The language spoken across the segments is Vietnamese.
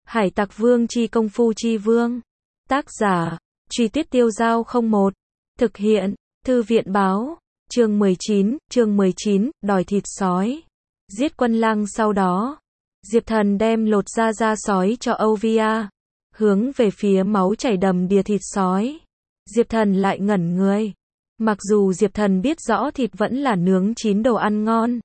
Hải Tặc Vương chi công phu chi vương. Tác giả, Truy Tuyết Tiêu Dao 01. Thực hiện, Thư viện báo. Chương 19, đòi thịt sói. Giết quân lang sau đó. Diệp Thần đem lột da sói cho Ovia. Hướng về phía máu chảy đầm đìa thịt sói. Diệp Thần lại ngẩn người. Mặc dù Diệp Thần biết rõ thịt vẫn là nướng chín đồ ăn ngon.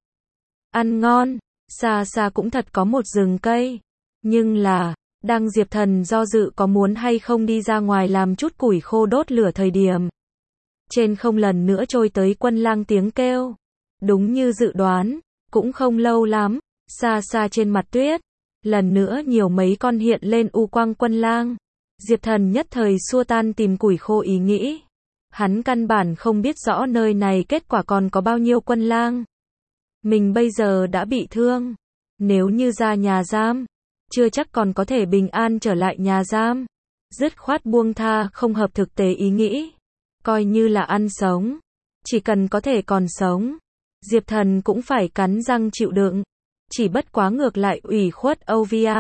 Ăn ngon, xa xa cũng thật có một rừng cây. Nhưng là, đang Diệp Thần do dự có muốn hay không đi ra ngoài làm chút củi khô đốt lửa thời điểm. Trên không lần nữa trôi tới quân lang tiếng kêu. Đúng như dự đoán, cũng không lâu lắm, xa xa trên mặt tuyết, lần nữa nhiều mấy con hiện lên u quang quân lang. Diệp Thần nhất thời xua tan tìm củi khô ý nghĩ. Hắn căn bản không biết rõ nơi này kết quả còn có bao nhiêu quân lang. Mình bây giờ đã bị thương. Nếu như ra nhà giam, chưa chắc còn có thể bình an trở lại nhà giam. Dứt khoát buông tha không hợp thực tế ý nghĩ. Coi như là ăn sống. Chỉ cần có thể còn sống. Diệp Thần cũng phải cắn răng chịu đựng. Chỉ bất quá ngược lại ủy khuất Ovia.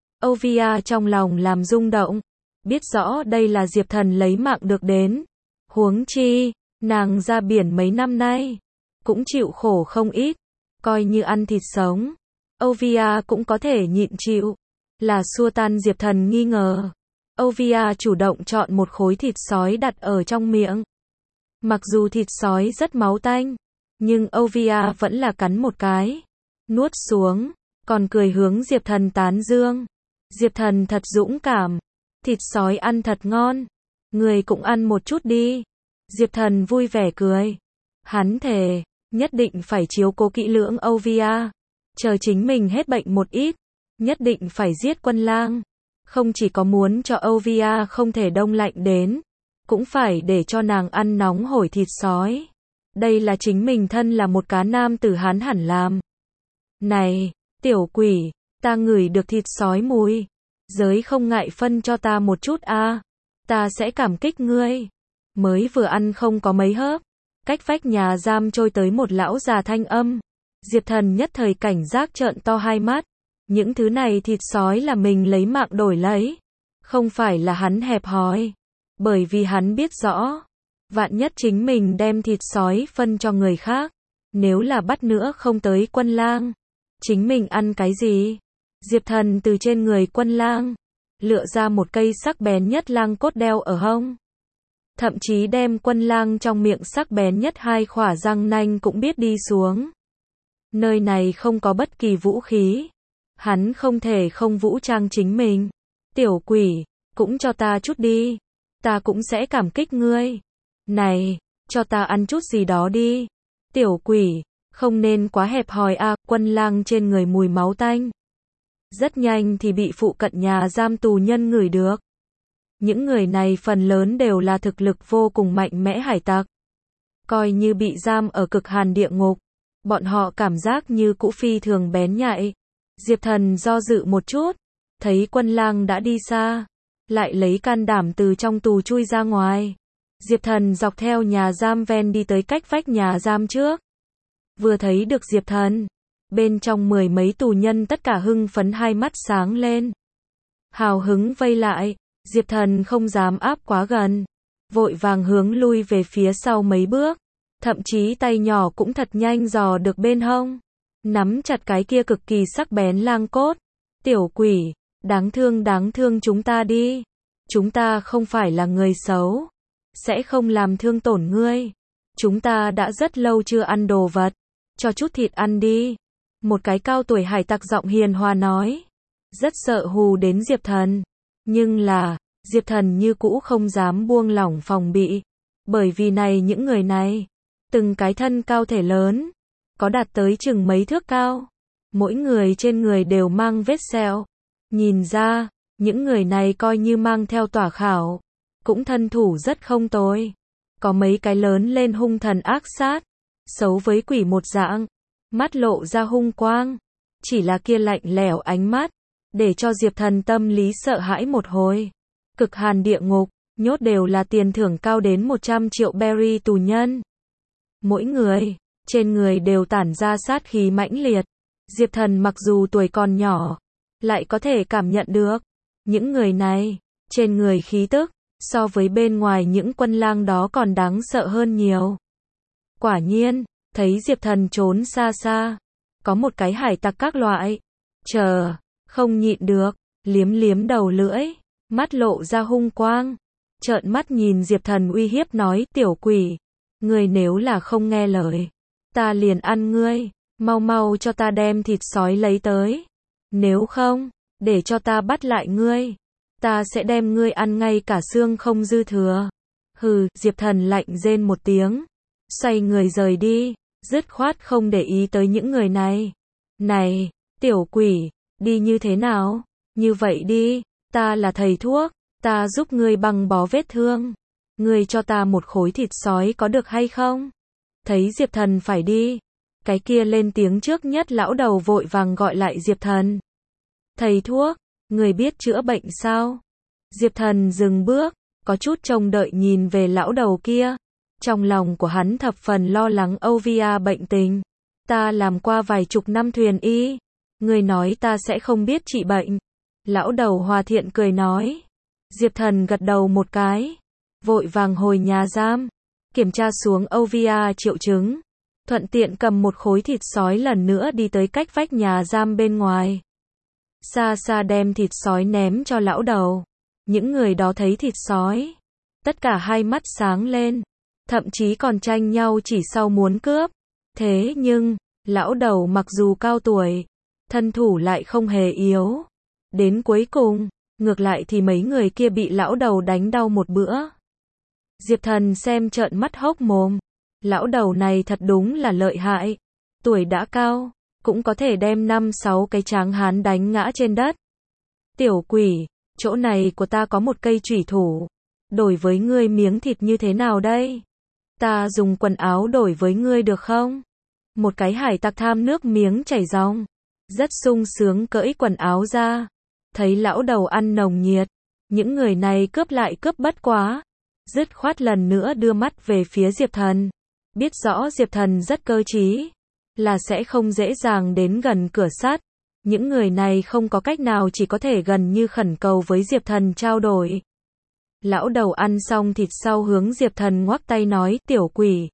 Ovia trong lòng làm rung động. Biết rõ đây là Diệp Thần lấy mạng được đến. Huống chi, nàng ra biển mấy năm nay. Cũng chịu khổ không ít. Coi như ăn thịt sống. Ovia cũng có thể nhịn chịu. Là xua tan Diệp Thần nghi ngờ. Ovia chủ động chọn một khối thịt sói đặt ở trong miệng. Mặc dù thịt sói rất máu tanh, nhưng Ovia vẫn là cắn một cái. Nuốt xuống, còn cười hướng Diệp Thần tán dương. Diệp Thần thật dũng cảm. Thịt sói ăn thật ngon. Người cũng ăn một chút đi. Diệp Thần vui vẻ cười. Hắn thề, nhất định phải chiếu cố kỹ lưỡng Ovia. Chờ chính mình hết bệnh một ít, nhất định phải giết quân lang. Không chỉ có muốn cho Ovia không thể đông lạnh đến, cũng phải để cho nàng ăn nóng hổi thịt sói. Đây là chính mình thân là một cá nam tử Hán hẳn làm. Này, tiểu quỷ, ta ngửi được thịt sói mùi. Giới không ngại phân cho ta một chút a, ta sẽ cảm kích ngươi. Mới vừa ăn không có mấy hớp, cách vách nhà giam trôi tới một lão già thanh âm. Diệp Thần nhất thời cảnh giác trợn to hai mắt. Những thứ này thịt sói là mình lấy mạng đổi lấy. Không phải là hắn hẹp hòi. Bởi vì hắn biết rõ. Vạn nhất chính mình đem thịt sói phân cho người khác. Nếu là bắt nữa không tới quân lang. Chính mình ăn cái gì? Diệp Thần từ trên người quân lang. Lựa ra một cây sắc bén nhất lang cốt đeo ở hông. Thậm chí đem quân lang trong miệng sắc bén nhất hai khỏa răng nanh cũng biết đi xuống. Nơi này không có bất kỳ vũ khí. Hắn không thể không vũ trang chính mình. Tiểu quỷ, cũng cho ta chút đi. Ta cũng sẽ cảm kích ngươi. Này, cho ta ăn chút gì đó đi. Tiểu quỷ, không nên quá hẹp hòi a. Quân lang trên người mùi máu tanh. Rất nhanh thì bị phụ cận nhà giam tù nhân ngửi được. Những người này phần lớn đều là thực lực vô cùng mạnh mẽ hải tặc. Coi như bị giam ở cực hàn địa ngục. Bọn họ cảm giác như cũ phi thường bén nhạy. Diệp Thần do dự một chút. Thấy quân lang đã đi xa. Lại lấy can đảm từ trong tù chui ra ngoài. Diệp Thần dọc theo nhà giam ven đi tới cách vách nhà giam trước. Vừa thấy được Diệp Thần. Bên trong mười mấy tù nhân tất cả hưng phấn hai mắt sáng lên. Hào hứng vây lại. Diệp Thần không dám áp quá gần. Vội vàng hướng lui về phía sau mấy bước. Thậm chí tay nhỏ cũng thật nhanh dò được bên hông. Nắm chặt cái kia cực kỳ sắc bén lang cốt. Tiểu quỷ, đáng thương chúng ta đi. Chúng ta không phải là người xấu. Sẽ không làm thương tổn ngươi. Chúng ta đã rất lâu chưa ăn đồ vật. Cho chút thịt ăn đi. Một cái cao tuổi hải tặc giọng hiền hòa nói. Rất sợ hù đến Diệp Thần. Nhưng là, Diệp Thần như cũ không dám buông lỏng phòng bị. Bởi vì này những người này, từng cái thân cao thể lớn, có đạt tới chừng mấy thước cao. Mỗi người trên người đều mang vết sẹo. Nhìn ra, những người này coi như mang theo tỏa khảo. Cũng thân thủ rất không tồi. Có mấy cái lớn lên hung thần ác sát. Xấu với quỷ một dạng. Mắt lộ ra hung quang. Chỉ là kia lạnh lẽo ánh mắt. Để cho Diệp Thần tâm lý sợ hãi một hồi. Cực hàn địa ngục, nhốt đều là tiền thưởng cao đến 100 triệu berry tù nhân. Mỗi người, trên người đều tản ra sát khí mãnh liệt. Diệp Thần mặc dù tuổi còn nhỏ, lại có thể cảm nhận được. Những người này, trên người khí tức, so với bên ngoài những quân lang đó còn đáng sợ hơn nhiều. Quả nhiên, thấy Diệp Thần trốn xa xa, có một cái hải tặc các loại. Chờ, không nhịn được, liếm liếm đầu lưỡi, mắt lộ ra hung quang. Trợn mắt nhìn Diệp Thần uy hiếp nói, tiểu quỷ, ngươi nếu là không nghe lời, ta liền ăn ngươi, mau mau cho ta đem thịt sói lấy tới. Nếu không, để cho ta bắt lại ngươi, ta sẽ đem ngươi ăn ngay cả xương không dư thừa. Hừ, Diệp Thần lạnh rên một tiếng, xoay người rời đi, dứt khoát không để ý tới những người này. Này, tiểu quỷ, đi như thế nào? Như vậy đi, ta là thầy thuốc, ta giúp ngươi băng bó vết thương. Ngươi cho ta một khối thịt sói có được hay không? Thấy Diệp Thần phải đi, cái kia lên tiếng trước nhất lão đầu vội vàng gọi lại Diệp Thần. Thầy thuốc, người biết chữa bệnh sao? Diệp Thần dừng bước, có chút trông đợi nhìn về lão đầu kia. Trong lòng của hắn thập phần lo lắng Ovia bệnh tình. Ta làm qua vài chục năm thuyền y. Người nói ta sẽ không biết trị bệnh. Lão đầu hòa thiện cười nói. Diệp Thần gật đầu một cái, vội vàng hồi nhà giam, kiểm tra xuống Ovia triệu chứng, thuận tiện cầm một khối thịt sói lần nữa đi tới cách vách nhà giam bên ngoài. Xa xa đem thịt sói ném cho lão đầu. Những người đó thấy thịt sói, tất cả hai mắt sáng lên, thậm chí còn tranh nhau chỉ sau muốn cướp. Thế nhưng, lão đầu mặc dù cao tuổi, thân thủ lại không hề yếu. Đến cuối cùng, ngược lại thì mấy người kia bị lão đầu đánh đau một bữa. Diệp Thần xem trợn mắt hốc mồm. Lão đầu này thật đúng là lợi hại. Tuổi đã cao, cũng có thể đem 5-6 cái tráng hán đánh ngã trên đất. Tiểu quỷ, chỗ này của ta có một cây chủy thủ. Đổi với ngươi miếng thịt như thế nào đây? Ta dùng quần áo đổi với ngươi được không? Một cái hải tặc tham nước miếng chảy ròng, rất sung sướng cởi quần áo ra. Thấy lão đầu ăn nồng nhiệt, những người này cướp lại cướp bất quá, dứt khoát lần nữa đưa mắt về phía Diệp Thần. Biết rõ Diệp Thần rất cơ trí, là sẽ không dễ dàng đến gần cửa sắt. Những người này không có cách nào, chỉ có thể gần như khẩn cầu với Diệp Thần trao đổi. Lão đầu ăn xong thịt sau hướng Diệp Thần ngoắc tay nói, tiểu quỷ,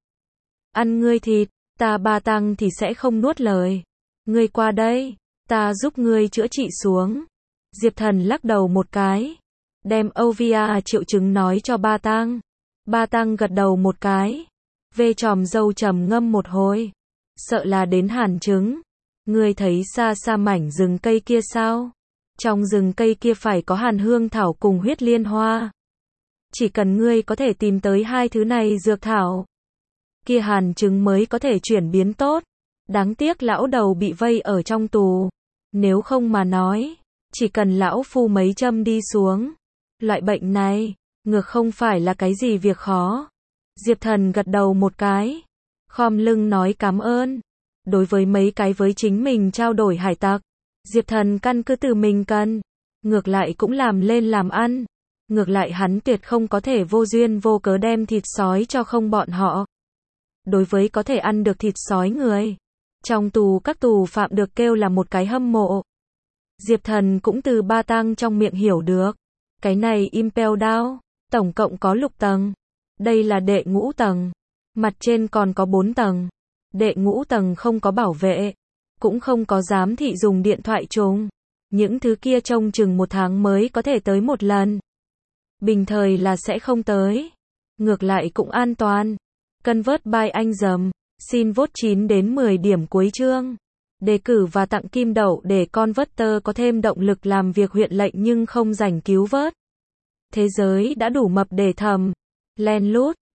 ăn ngươi thịt, ta ba tăng thì sẽ không nuốt lời. Ngươi qua đây, ta giúp ngươi chữa trị xuống. Diệp Thần lắc đầu một cái, đem Ovia triệu chứng nói cho ba tăng. Ba tăng gật đầu một cái, vê chòm râu trầm ngâm một hồi, sợ là đến hàn chứng. Ngươi thấy xa xa mảnh rừng cây kia sao? Trong rừng cây kia phải có hàn hương thảo cùng huyết liên hoa. Chỉ cần ngươi có thể tìm tới hai thứ này dược thảo, kia hàn chứng mới có thể chuyển biến tốt. Đáng tiếc lão đầu bị vây ở trong tù. Nếu không mà nói, chỉ cần lão phu mấy châm đi xuống, loại bệnh này, ngược không phải là cái gì việc khó. Diệp Thần gật đầu một cái, khom lưng nói cảm ơn. Đối với mấy cái với chính mình trao đổi hải tặc, Diệp Thần căn cứ từ mình cần, ngược lại cũng làm lên làm ăn. Ngược lại hắn tuyệt không có thể vô duyên vô cớ đem thịt sói cho không bọn họ. Đối với có thể ăn được thịt sói người, trong tù các tù phạm được kêu là một cái hâm mộ. Diệp Thần cũng từ ba tăng trong miệng hiểu được. Cái này Impel Down, tổng cộng có 6 tầng. Đây là đệ ngũ tầng. Mặt trên còn có 4 tầng. Đệ ngũ tầng không có bảo vệ, cũng không có giám thị dùng điện thoại trùng. Những thứ kia trông chừng 1 tháng mới có thể tới một lần. Bình thời là sẽ không tới. Ngược lại cũng an toàn. Convert by anh dầm. Xin vote 9 đến 10 điểm cuối chương. Đề cử và tặng kim đậu để Converter có thêm động lực làm việc huyện lệnh nhưng không rảnh cứu vớt. Thế giới đã đủ mập để thầm. Len lút.